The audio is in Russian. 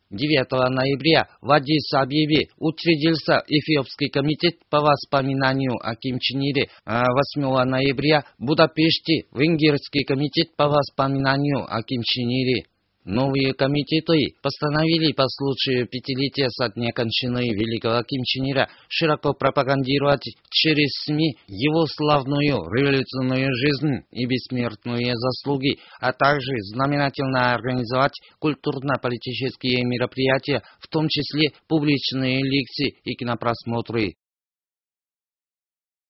9 ноября в Аддис-Абебе учредился Эфиопский комитет по воспоминанию о Ким Чен Иле, а 8 ноября в Будапеште Венгерский комитет по воспоминанию о Ким Чен Иле. Новые комитеты постановили по случаю 5-летия со дня кончины великого Ким Чен Ира широко пропагандировать через СМИ его славную революционную жизнь и бессмертные заслуги, а также знаменательно организовать культурно-политические мероприятия, в том числе публичные лекции и кинопросмотры.